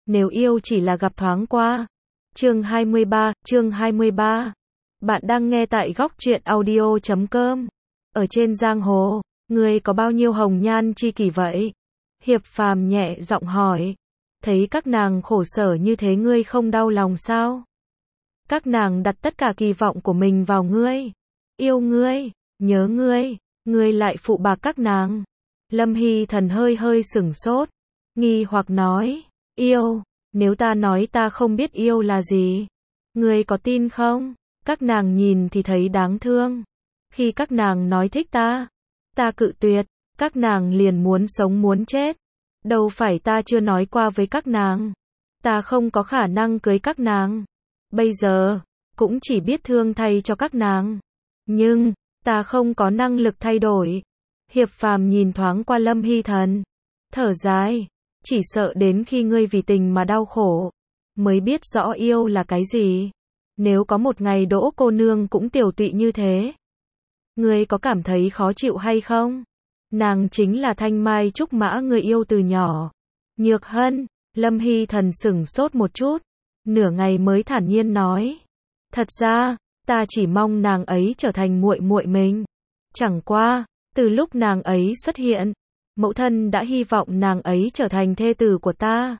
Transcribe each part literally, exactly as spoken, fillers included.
nếu yêu chỉ là gặp thoáng qua. Chương hai mươi ba, chương hai mươi ba. Bạn đang nghe tại góc truyện audio chấm com. Ở trên giang hồ, ngươi có bao nhiêu hồng nhan chi kỷ vậy? Hiệp Phàm nhẹ giọng hỏi. Thấy các nàng khổ sở như thế ngươi không đau lòng sao? Các nàng đặt tất cả kỳ vọng của mình vào ngươi. Yêu ngươi, nhớ ngươi, ngươi lại phụ bạc các nàng. Lâm Hy Thần hơi hơi sửng sốt, nghi hoặc nói, yêu, nếu ta nói ta không biết yêu là gì, ngươi có tin không? Các nàng nhìn thì thấy đáng thương. Khi các nàng nói thích ta, ta cự tuyệt, các nàng liền muốn sống muốn chết. Đâu phải ta chưa nói qua với các nàng, ta không có khả năng cưới các nàng. Bây giờ, cũng chỉ biết thương thay cho các nàng. Nhưng, ta không có năng lực thay đổi. Hiệp Phàm nhìn thoáng qua Lâm Hy Thần, thở dài, chỉ sợ đến khi ngươi vì tình mà đau khổ, mới biết rõ yêu là cái gì. Nếu có một ngày Đỗ cô nương cũng tiểu tụy như thế, ngươi có cảm thấy khó chịu hay không? Nàng chính là Thanh Mai Trúc Mã người yêu từ nhỏ. Nhược Hân, Lâm Hy Thần sửng sốt một chút, nửa ngày mới thản nhiên nói, thật ra, ta chỉ mong nàng ấy trở thành muội muội mình. Chẳng qua, từ lúc nàng ấy xuất hiện, mẫu thân đã hy vọng nàng ấy trở thành thê tử của ta.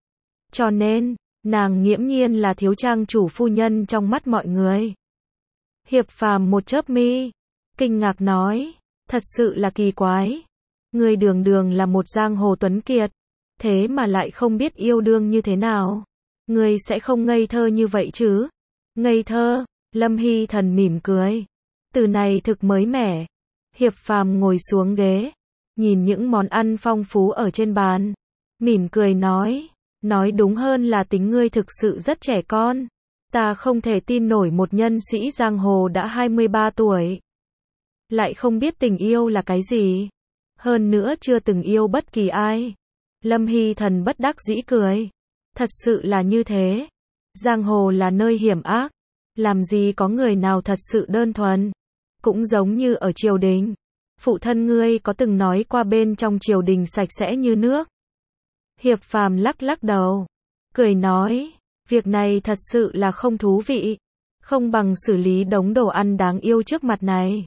Cho nên, nàng nghiễm nhiên là thiếu trang chủ phu nhân trong mắt mọi người. Hiệp Phàm một chớp mi, kinh ngạc nói, thật sự là kỳ quái. Ngươi đường đường là một giang hồ tuấn kiệt, thế mà lại không biết yêu đương như thế nào. Ngươi sẽ không ngây thơ như vậy chứ? Ngây thơ, Lâm Hy Thần mỉm cười. Từ này thực mới mẻ. Hiệp Phàm ngồi xuống ghế, nhìn những món ăn phong phú ở trên bàn, mỉm cười nói, nói đúng hơn là tính ngươi thực sự rất trẻ con. Ta không thể tin nổi một nhân sĩ giang hồ đã hai mươi ba tuổi, lại không biết tình yêu là cái gì, hơn nữa chưa từng yêu bất kỳ ai. Lâm Hy Thần bất đắc dĩ cười, thật sự là như thế. Giang hồ là nơi hiểm ác, làm gì có người nào thật sự đơn thuần. Cũng giống như ở triều đình, phụ thân ngươi có từng nói qua bên trong triều đình sạch sẽ như nước. Hiệp Phàm lắc lắc đầu, cười nói, việc này thật sự là không thú vị, không bằng xử lý đống đồ ăn đáng yêu trước mặt này.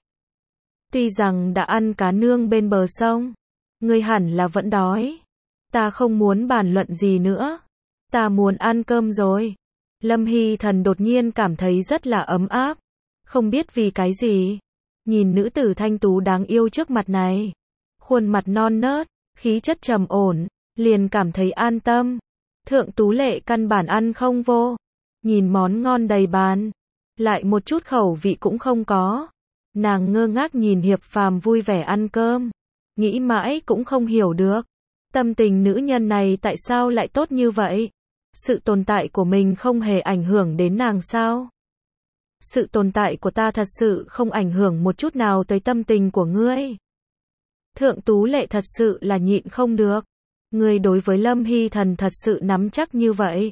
Tuy rằng đã ăn cá nương bên bờ sông, ngươi hẳn là vẫn đói. Ta không muốn bàn luận gì nữa, ta muốn ăn cơm rồi. Lâm Hy Thần đột nhiên cảm thấy rất là ấm áp, không biết vì cái gì. Nhìn nữ tử thanh tú đáng yêu trước mặt này, khuôn mặt non nớt, khí chất trầm ổn, liền cảm thấy an tâm. Thượng Tú Lệ căn bản ăn không vô, nhìn món ngon đầy bàn, lại một chút khẩu vị cũng không có. Nàng ngơ ngác nhìn Hiệp Phàm vui vẻ ăn cơm, nghĩ mãi cũng không hiểu được, tâm tình nữ nhân này tại sao lại tốt như vậy. Sự tồn tại của mình không hề ảnh hưởng đến nàng sao? Sự tồn tại của ta thật sự không ảnh hưởng một chút nào tới tâm tình của ngươi. Thượng Tú Lệ thật sự là nhịn không được. Ngươi đối với Lâm Hy Thần thật sự nắm chắc như vậy.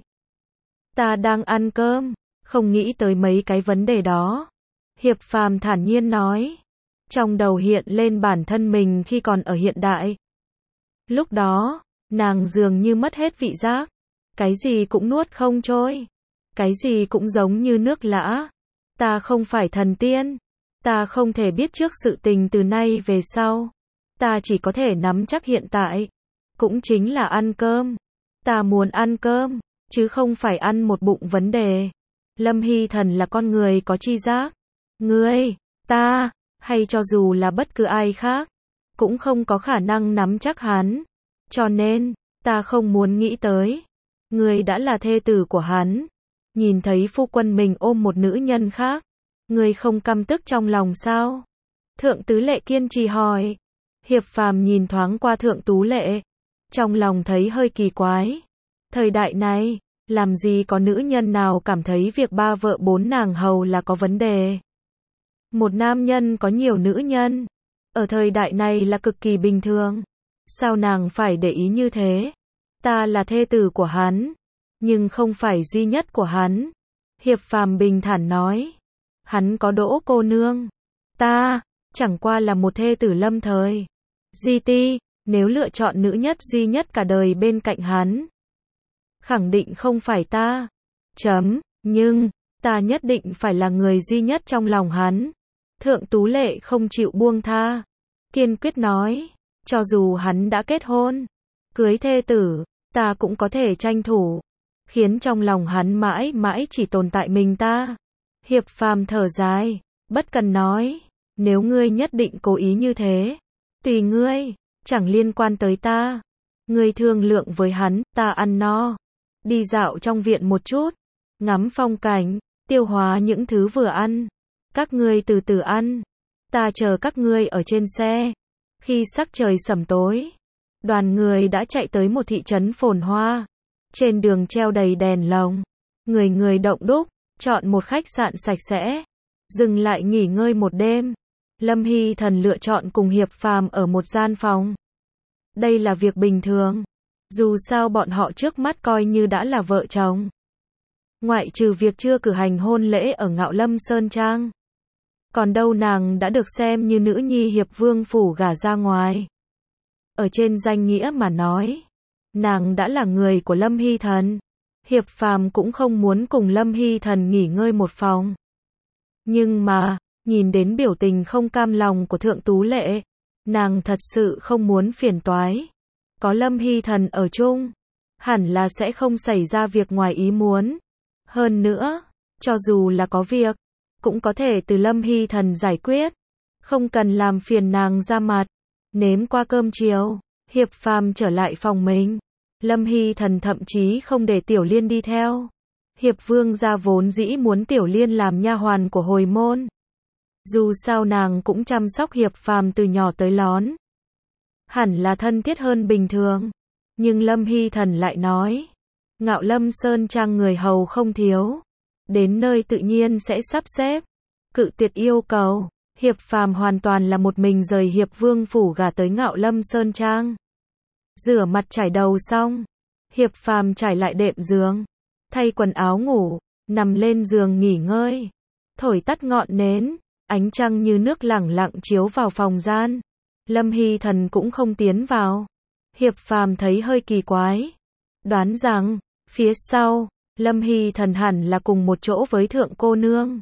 Ta đang ăn cơm, không nghĩ tới mấy cái vấn đề đó. Hiệp Phàm thản nhiên nói. Trong đầu hiện lên bản thân mình khi còn ở hiện đại. Lúc đó, nàng dường như mất hết vị giác. Cái gì cũng nuốt không trôi. Cái gì cũng giống như nước lã. Ta không phải thần tiên. Ta không thể biết trước sự tình từ nay về sau. Ta chỉ có thể nắm chắc hiện tại. Cũng chính là ăn cơm. Ta muốn ăn cơm, chứ không phải ăn một bụng vấn đề. Lâm Hy Thần là con người có tri giác. Ngươi, ta, hay cho dù là bất cứ ai khác, cũng không có khả năng nắm chắc hắn. Cho nên, ta không muốn nghĩ tới. Ngươi đã là thê tử của hắn. Nhìn thấy phu quân mình ôm một nữ nhân khác, ngươi không căm tức trong lòng sao? Thượng Tú Lệ kiên trì hỏi. Hiệp Phàm nhìn thoáng qua Thượng Tú Lệ, trong lòng thấy hơi kỳ quái. Thời đại này, làm gì có nữ nhân nào cảm thấy việc ba vợ bốn nàng hầu là có vấn đề. Một nam nhân có nhiều nữ nhân, ở thời đại này là cực kỳ bình thường. Sao nàng phải để ý như thế? Ta là thê tử của hắn, nhưng không phải duy nhất của hắn. Hiệp Phàm bình thản nói. Hắn có Đỗ cô nương. Ta, chẳng qua là một thê tử lâm thời. Di ti, nếu lựa chọn nữ nhất duy nhất cả đời bên cạnh hắn, khẳng định không phải ta. Chấm, nhưng, ta nhất định phải là người duy nhất trong lòng hắn. Thượng Tú Lệ không chịu buông tha. Kiên quyết nói, cho dù hắn đã kết hôn, cưới thê tử, ta cũng có thể tranh thủ, khiến trong lòng hắn mãi mãi chỉ tồn tại mình ta. Hiệp Phàm thở dài, bất cần nói, nếu ngươi nhất định cố ý như thế, tùy ngươi, chẳng liên quan tới ta. Ngươi thương lượng với hắn, ta ăn no, đi dạo trong viện một chút, ngắm phong cảnh, tiêu hóa những thứ vừa ăn. Các ngươi từ từ ăn, ta chờ các ngươi ở trên xe. Khi sắc trời sẩm tối, đoàn người đã chạy tới một thị trấn phồn hoa. Trên đường treo đầy đèn lồng, người người động đúc, chọn một khách sạn sạch sẽ, dừng lại nghỉ ngơi một đêm. Lâm Hy Thần lựa chọn cùng Hiệp Phàm ở một gian phòng. Đây là việc bình thường, dù sao bọn họ trước mắt coi như đã là vợ chồng. Ngoại trừ việc chưa cử hành hôn lễ ở Ngạo Lâm Sơn Trang, còn đâu nàng đã được xem như nữ nhi Hiệp Vương phủ gả ra ngoài. Ở trên danh nghĩa mà nói, nàng đã là người của Lâm Hy Thần. Hiệp Phàm cũng không muốn cùng Lâm Hy Thần nghỉ ngơi một phòng. Nhưng mà, nhìn đến biểu tình không cam lòng của Thượng Tú Lệ, nàng thật sự không muốn phiền toái. Có Lâm Hy Thần ở chung, hẳn là sẽ không xảy ra việc ngoài ý muốn. Hơn nữa, cho dù là có việc, cũng có thể từ Lâm Hy Thần giải quyết, không cần làm phiền nàng ra mặt. Nếm qua cơm chiều, Hiệp Phàm trở lại phòng mình. Lâm Hy Thần thậm chí không để Tiểu Liên đi theo. Hiệp Vương gia vốn dĩ muốn Tiểu Liên làm nha hoàn của hồi môn. Dù sao nàng cũng chăm sóc Hiệp Phàm từ nhỏ tới lớn, hẳn là thân thiết hơn bình thường. Nhưng Lâm Hy Thần lại nói, Ngạo Lâm Sơn Trang người hầu không thiếu, đến nơi tự nhiên sẽ sắp xếp. Cự tuyệt yêu cầu, Hiệp Phàm hoàn toàn là một mình rời Hiệp Vương phủ gả tới Ngạo Lâm Sơn Trang. Rửa mặt chải đầu xong, Hiệp Phàm trải lại đệm giường, thay quần áo ngủ, nằm lên giường nghỉ ngơi. Thổi tắt ngọn nến, ánh trăng như nước lẳng lặng chiếu vào phòng gian. Lâm Hy Thần cũng không tiến vào. Hiệp Phàm thấy hơi kỳ quái, đoán rằng phía sau Lâm Hy Thần hẳn là cùng một chỗ với thượng cô nương.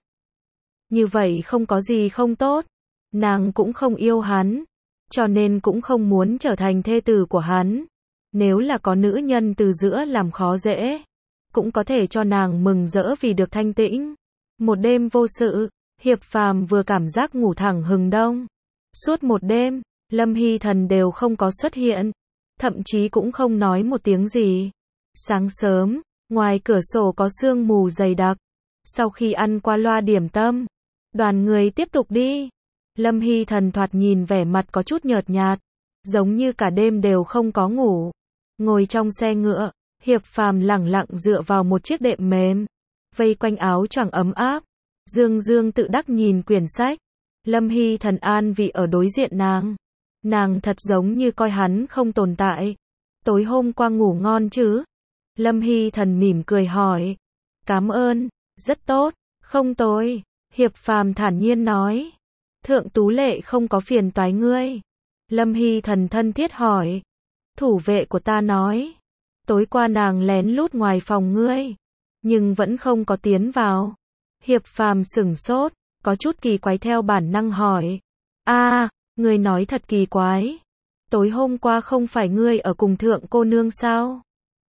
Như vậy không có gì không tốt, nàng cũng không yêu hắn, cho nên cũng không muốn trở thành thê tử của hắn. Nếu là có nữ nhân từ giữa làm khó dễ, cũng có thể cho nàng mừng rỡ vì được thanh tĩnh. Một đêm vô sự, Hiệp Phàm vừa cảm giác ngủ thẳng hừng đông. Suốt một đêm, Lâm Hy Thần đều không có xuất hiện, thậm chí cũng không nói một tiếng gì. Sáng sớm, ngoài cửa sổ có sương mù dày đặc. Sau khi ăn qua loa điểm tâm, đoàn người tiếp tục đi. Lâm Hy Thần thoạt nhìn vẻ mặt có chút nhợt nhạt, giống như cả đêm đều không có ngủ. Ngồi trong xe ngựa, Hiệp Phàm lẳng lặng dựa vào một chiếc đệm mềm, vây quanh áo choàng ấm áp, dương dương tự đắc nhìn quyển sách. Lâm Hy Thần an vị ở đối diện nàng. Nàng thật giống như coi hắn không tồn tại. Tối hôm qua ngủ ngon chứ? Lâm Hy Thần mỉm cười hỏi. Cảm ơn, rất tốt, không tồi. Hiệp Phàm thản nhiên nói. Thượng Tú Lệ không có phiền toái ngươi? Lâm Hy Thần thân thiết hỏi. Thủ vệ của ta nói, tối qua nàng lén lút ngoài phòng ngươi, nhưng vẫn không có tiến vào. Hiệp Phàm sửng sốt, có chút kỳ quái theo bản năng hỏi. A, à, ngươi nói thật kỳ quái. Tối hôm qua không phải ngươi ở cùng thượng cô nương sao?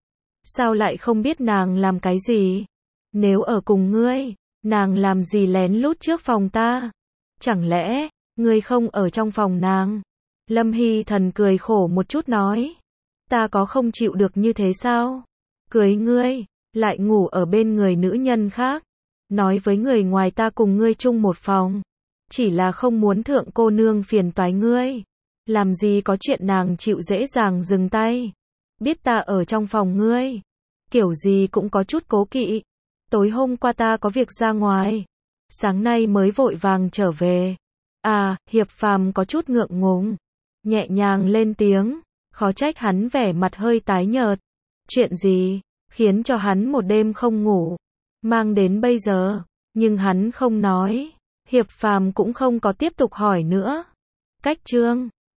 Sao lại không biết nàng làm cái gì? Nếu ở cùng ngươi, nàng làm gì lén lút trước phòng ta? Chẳng lẽ, ngươi không ở trong phòng nàng? Lâm Hy Thần cười khổ một chút nói. Ta có không chịu được như thế sao? Cưới ngươi, lại ngủ ở bên người nữ nhân khác. Nói với người ngoài ta cùng ngươi chung một phòng. Chỉ là không muốn thượng cô nương phiền toái ngươi. Làm gì có chuyện nàng chịu dễ dàng dừng tay. Biết ta ở trong phòng ngươi, kiểu gì cũng có chút cố kỵ. Tối hôm qua ta có việc ra ngoài, sáng nay mới vội vàng trở về. À, Hiệp Phàm có chút ngượng ngùng, nhẹ nhàng lên tiếng, khó trách hắn vẻ mặt hơi tái nhợt. Chuyện gì khiến cho hắn một đêm không ngủ, mang đến bây giờ? Nhưng hắn không nói. Hiệp Phàm cũng không có tiếp tục hỏi nữa. Cách chương